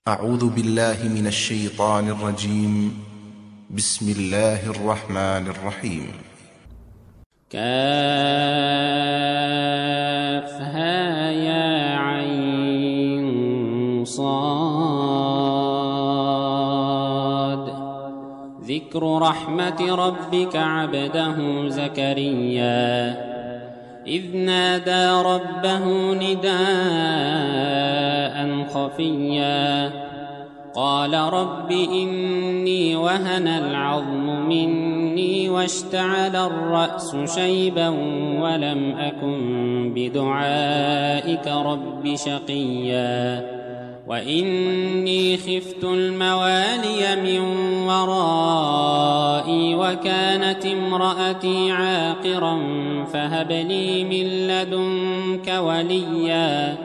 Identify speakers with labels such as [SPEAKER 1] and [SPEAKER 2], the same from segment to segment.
[SPEAKER 1] أعوذ بالله من الشيطان الرجيم. بسم الله الرحمن الرحيم.
[SPEAKER 2] كافها يا عين صاد. ذكر رحمة ربك عبده زكريا إذ نادى ربه نداء خفيا قال رب إني وهن العظم مني واشتعل الرأس شيبا ولم أكن بدعائك رب شقيا وإني خفت الموالي من ورائي وكانت امرأتي عاقرا فهب لي من لدنك وليا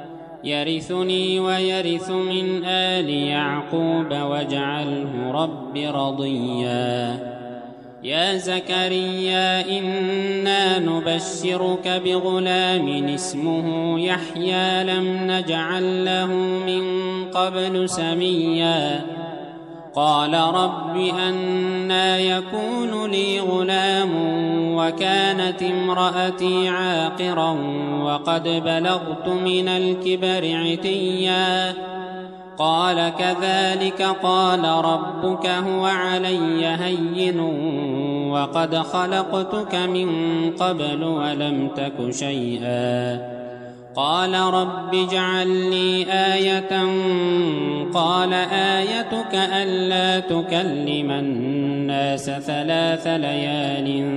[SPEAKER 2] يرثني ويرث من آل يعقوب واجعله رب رضيا. يا زكريا إنا نبشرك بغلام اسمه يحيى لم نجعل له من قبل سميا قال رب أنى يكون لي غلام وكانت امرأتي عاقرا وقد بلغت من الكبر عتيا قال كذلك قال ربك هو علي هين وقد خلقتك من قبل ولم تك شيئا قال رب اجعل لي آية قال آيتك ألا تكلم الناس 3 ليال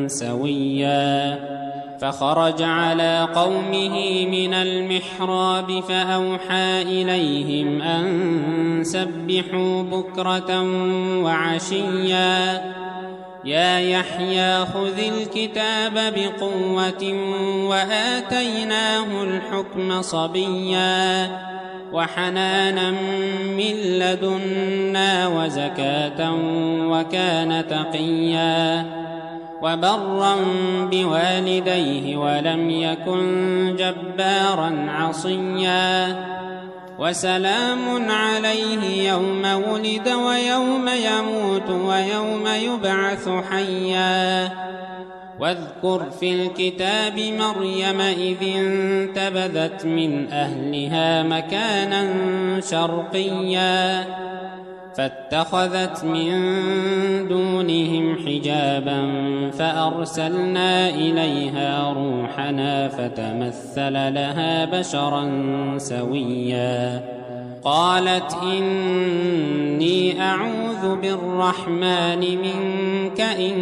[SPEAKER 2] سويا فخرج على قومه من المحراب فأوحى إليهم أن سبحوا بكرة وعشيا يا يحيى خذ الكتاب بقوة وآتيناه الحكم صبيا وحنانا من لدنا وزكاة وكان تقيا وبرا بوالديه ولم يكن جبارا عصيا وسلام عليه يوم ولد ويوم يموت ويوم يبعث حيا واذكر في الكتاب مريم إذ انتبذت من أهلها مكانا شرقيا فاتخذت من دونهم حجابا فأرسلنا إليها روحنا فتمثل لها بشرا سويا قالت إني أعوذ بالرحمن منك إن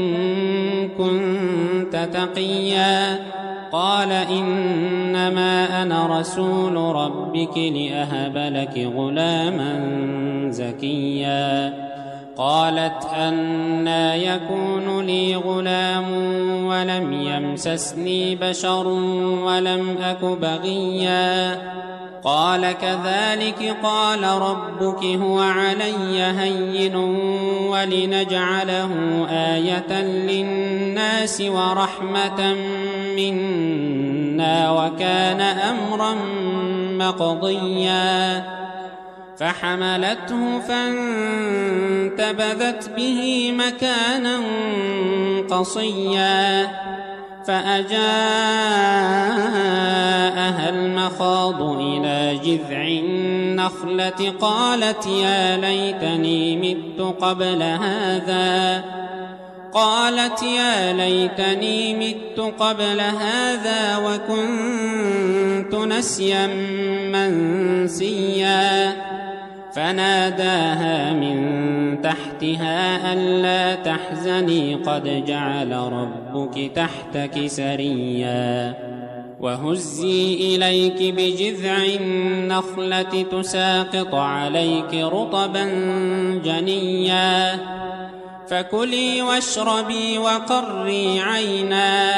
[SPEAKER 2] كنت تقيا قال إنما أنا رسول ربك لأهب لك غلاما زكيا قالت أنى يكون لي غلام ولم يمسسني بشر ولم أك بغيا قال كذلك قال ربك هو علي هين ولنجعله آية للناس ورحمة منا وكان أمرا مقضيا فحملته فانتبذت به مكانا قصيا فأجاءها المخاض إلى جذع النخلة قالت يا ليتني مت قبل هذا وكنت نسيا منسيا فناداها من تحتها ألا تحزني قد جعل ربك تحتك سريا وهزي إليك بجذع النخلة تساقط عليك رطبا جنيا فكلي واشربي وقري عينا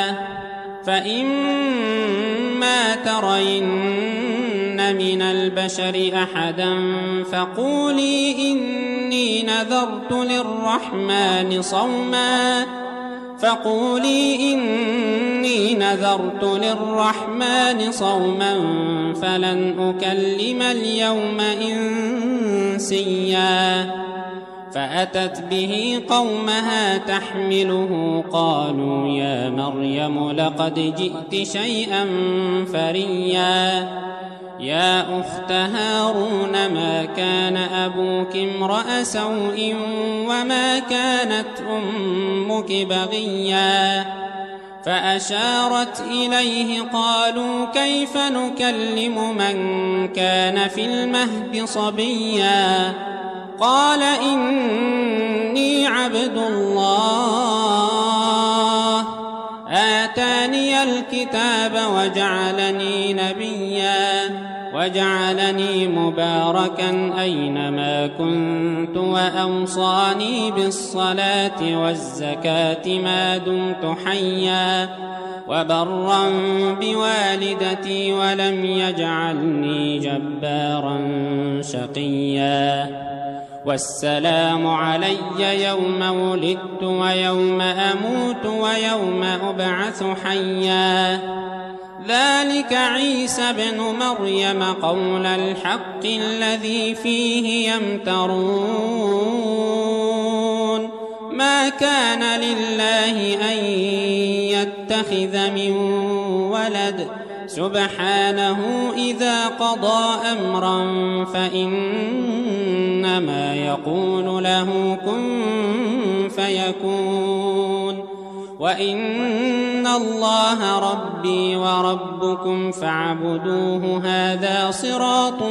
[SPEAKER 2] فإما ترين من البشر أحدا فقولي إني نذرت للرحمن صوما فلن أكلم اليوم إنسيا فأتت به قومها تحمله قالوا يا مريم لقد جئت شيئا فريا يا أخت هارون ما كان أبوك امرأ سوء وما كانت أمك بغيا فأشارت إليه قالوا كيف نكلم من كان في المهد صبيا قال إني عبد الله آتاني الكتاب وجعلني نبيا وجعلني مباركا أينما كنت وأوصاني بالصلاة والزكاة ما دمت حيا وبرا بوالدتي ولم يجعلني جبارا شقيا والسلام علي يوم ولدت ويوم أموت ويوم أبعث حيا ذلك عيسى بن مريم قول الحق الذي فيه يمترون ما كان لله أن يتخذ من ولد سبحانه إذا قضى أمرا فإنما يقول له كن فيكون وإن الله ربي وربكم فاعبدوه هذا صراط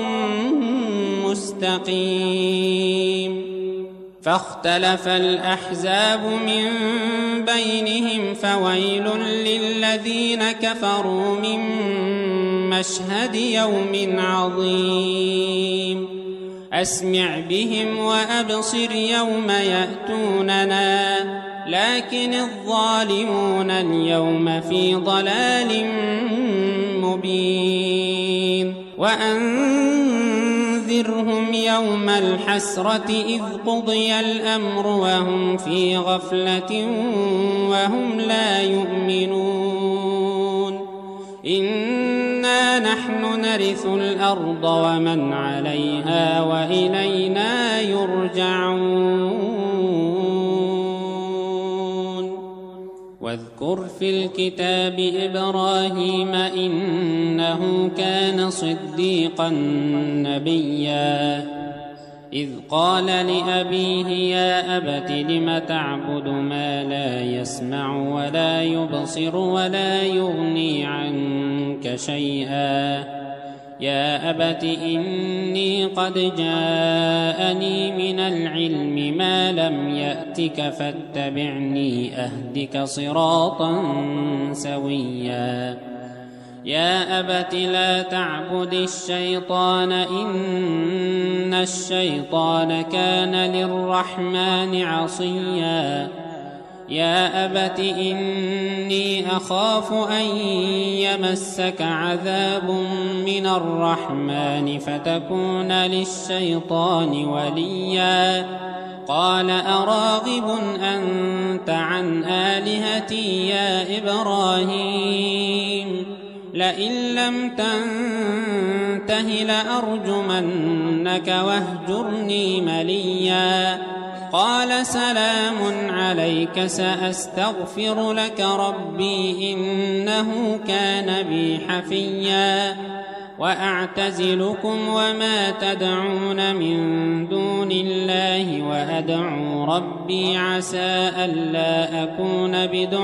[SPEAKER 2] مستقيم فاختلف الأحزاب من بينهم فويل للذين كفروا من مشهد يوم عظيم أسمع بهم وأبصر يوم يأتوننا لكن الظالمون اليوم في ضلال مبين وأنذرهم يوم الحسرة إذ قضي الأمر وهم في غفلة وهم لا يؤمنون إنا نحن نرث الأرض ومن عليها وإلينا يرجعون واذكر في الكتاب إبراهيم إنه كان صديقا نبيا إذ قال لأبيه يا أبت لم تعبد ما لا يسمع ولا يبصر ولا يغني عنك شيئا يا أبت إني قد جاءني من العلم ما لم يأتك فاتبعني أهدك صراطا سويا يا أبت لا تعبد الشيطان إن الشيطان كان للرحمن عصيا يا أبت إني أخاف أن يمسك عذاب من الرحمن فتكون للشيطان وليا قال أراغب أنت عن آلهتي يا إبراهيم لئن لم تنته لأرجمنك واهجرني مليا قال سلام عليك سأستغفر لك ربي إنه كان بي حفيا وأعتزلكم وما تدعون من دون الله وأدعو ربي عسى ألا أكون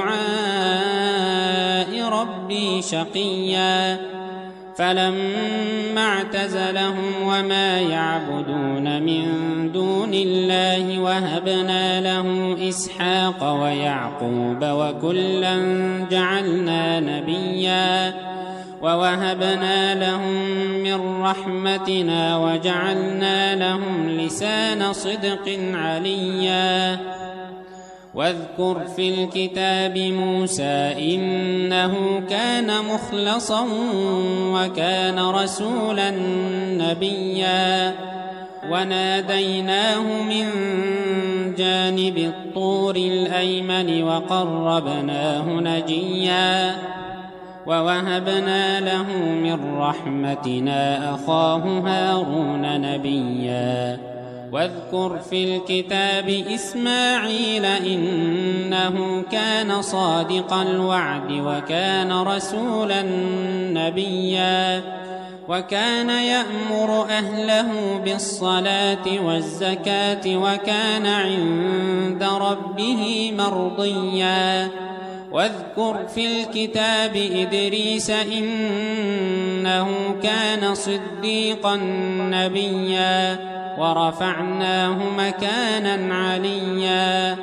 [SPEAKER 2] بدعاء ربي شقيا فلما اعتزلهم وما يعبدون من دون الله وهبنا له إسحاق ويعقوب وكلا جعلنا نبيا ووهبنا لهم من رحمتنا وجعلنا لهم لسان صدق عليا واذكر في الكتاب موسى إنه كان مخلصا وكان رسولا نبيا وناديناه من جانب الطور الأيمن وقربناه نجيا ووهبنا له من رحمتنا أخاه هارون نبيا واذكر في الكتاب إسماعيل إنه كان صادق الوعد وكان رسولا نبيا وكان يأمر أهله بالصلاة والزكاة وكان عند ربه مرضيا واذكر في الكتاب إدريس إنه كان صديقا نبيا ورفعناه مكانا عليا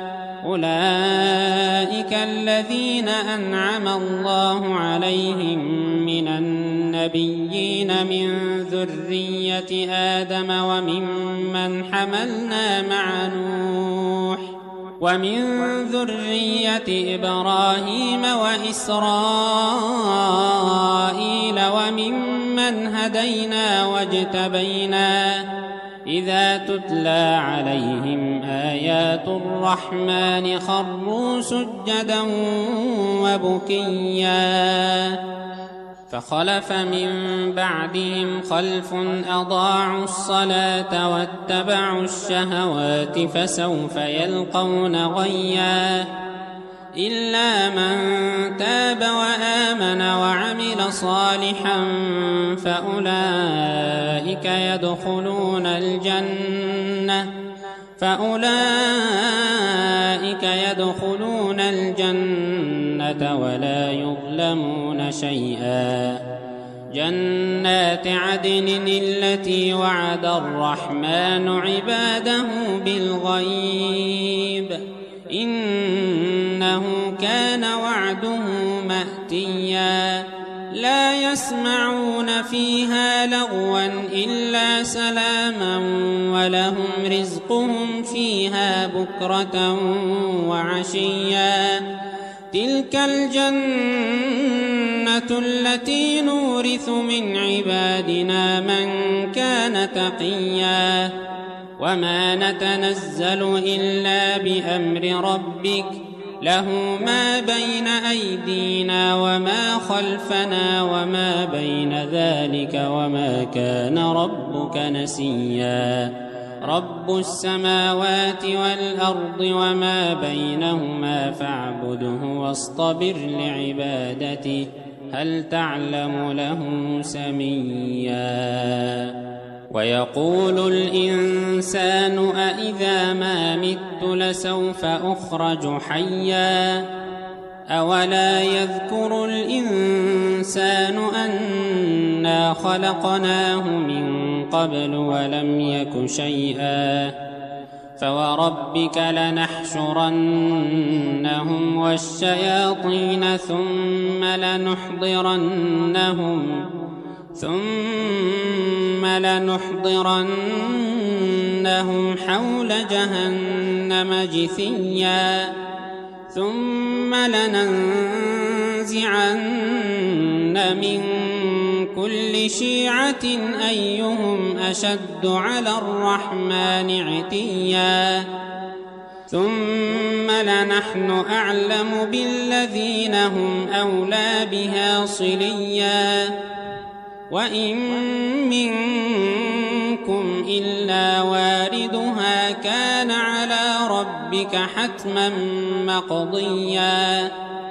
[SPEAKER 2] أولئك الذين أنعم الله عليهم من النبيين من ذرية آدم وممن حملنا مع نوح ومن ذرية إبراهيم وإسرائيل وممن هدينا واجتبينا إذا تتلى عليهم آيات الرحمن خروا سجدا وبكيا فخلف من بعدهم خلف أضاعوا الصلاة واتبعوا الشهوات فسوف يلقون غيا إلا من تاب وآمن وعمل صالحا فأولئك يدخلون الجنة ولا يظلمون شيئا جنات عدن التي وعد الرحمن عباده بالغيب إنه كان وعده مأتيا لا يسمعون فيها لغوا إلا سلاما ولهم رزقهم فيها بكرة وعشيا تلك الجنة التي نورث من عبادنا من كان تقيا وما نتنزل إلا بأمر ربك له ما بين أيدينا وما خلفنا وما بين ذلك وما كان ربك نسيا رب السماوات والأرض وما بينهما فاعبده واصطبر لعبادته هل تعلم له سميا ويقول الإنسان أإذا ما مت لسوف أخرج حيا أولا يذكر الإنسان أنا خلقناه من قبل ولم يك شيئا فوربك لنحشرنهم والشياطين ثم لنحضرنهم حول جهنم جثيا ثم لننزعن من كل شيعة أيهم أشد على الرحمن عتيا ثم لنحن أعلم بالذين هم أولى بها صليا وإن منكم إلا واردها كان على ربك حتما مقضيا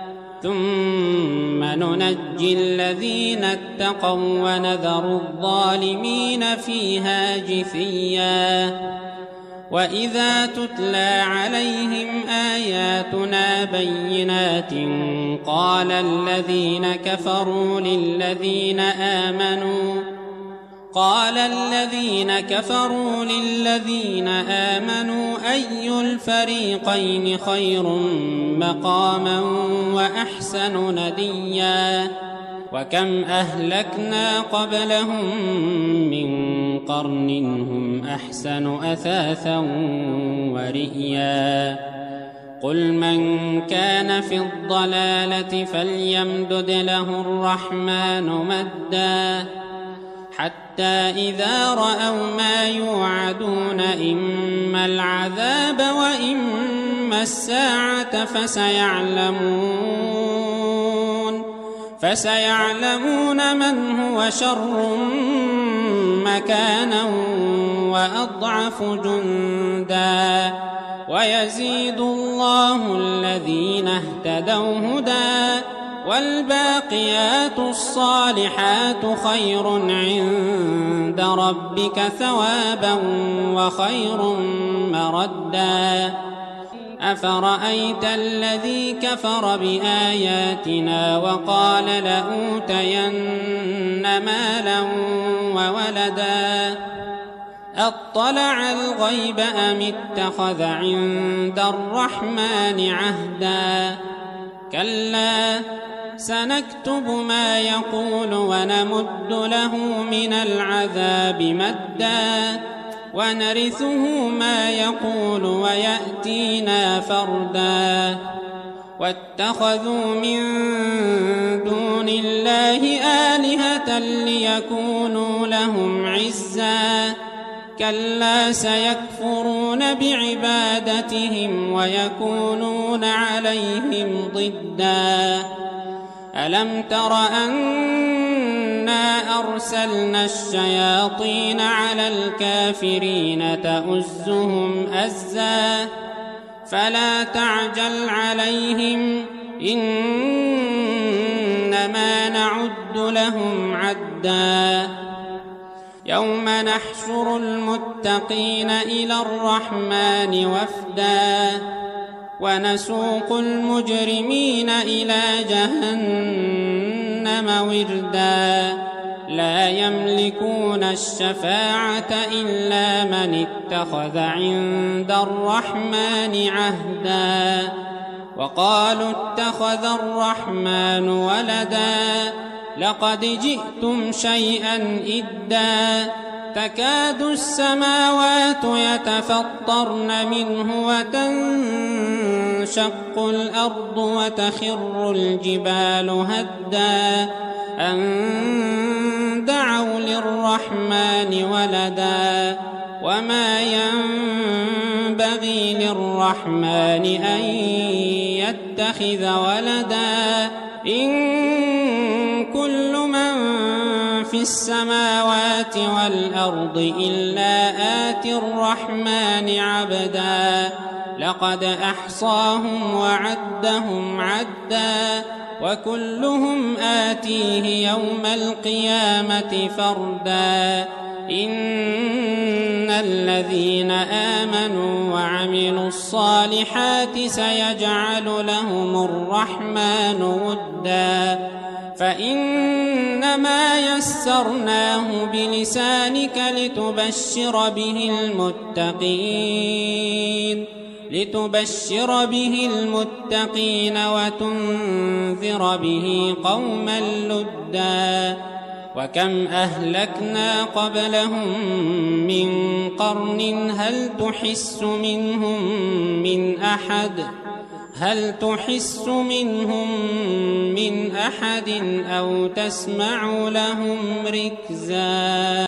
[SPEAKER 2] ثم ننجي الذين اتقوا ونذر الظالمين فيها جثيا وإذا تتلى عليهم آياتنا بينات قال الذين كفروا للذين آمنوا أي الفريقين خير مقاما وأحسن نديا وكم أهلكنا قبلهم من قرن هم أحسن أثاثا ورئيا قل من كان في الضلالة فليمدد له الرحمن مدا حتى إذا رأوا ما يوعدون إما العذاب وإما الساعة فسيعلمون من هو شر مكانا وأضعف جندا ويزيد الله الذين اهتدوا هدى والباقيات الصالحات خير عند ربك ثوابا وخير مردا أفرأيت الذي كفر بآياتنا وقال لأوتين مالا وولدا أطلع الغيب أم اتخذ عند الرحمن عهدا كلا سنكتب ما يقول ونمد له من العذاب مدا ونرثه ما يقول ويأتينا فردا واتخذوا من دون الله آلهة ليكونوا لهم عزا كلا سيكفرون بعبادتهم ويكونون عليهم ضدا ألم تر أنا أرسلنا الشياطين على الكافرين تؤزهم أزا فلا تعجل عليهم إنما نعد لهم عدا يوم نحشر المتقين إلى الرحمن وفدا ونسوق المجرمين إلى جهنم وردا لا يملكون الشفاعة إلا من اتخذ عند الرحمن عهدا وقالوا اتخذ الرحمن ولدا لقد جئتم شيئا إدا تكاد السماوات يتفطرن منه وتنشق الأرض وتخر الجبال هدا أن دعوا للرحمن ولدا وما ينبغي للرحمن أن يتخذ ولدا إن كل من في السماوات والأرض إلا آتي الرحمن عبدا لقد أحصاهم وعدهم عدا وكلهم آتيه يوم القيامة فردا إن الذين آمنوا وعملوا الصالحات سيجعل لهم الرحمن ودا فإنما يسرناه بلسانك لتبشر به المتقين وتنذر به قوما لدا وكم أهلكنا قبلهم من قرن هل تحس منهم من أحد أو تسمع لهم ركزا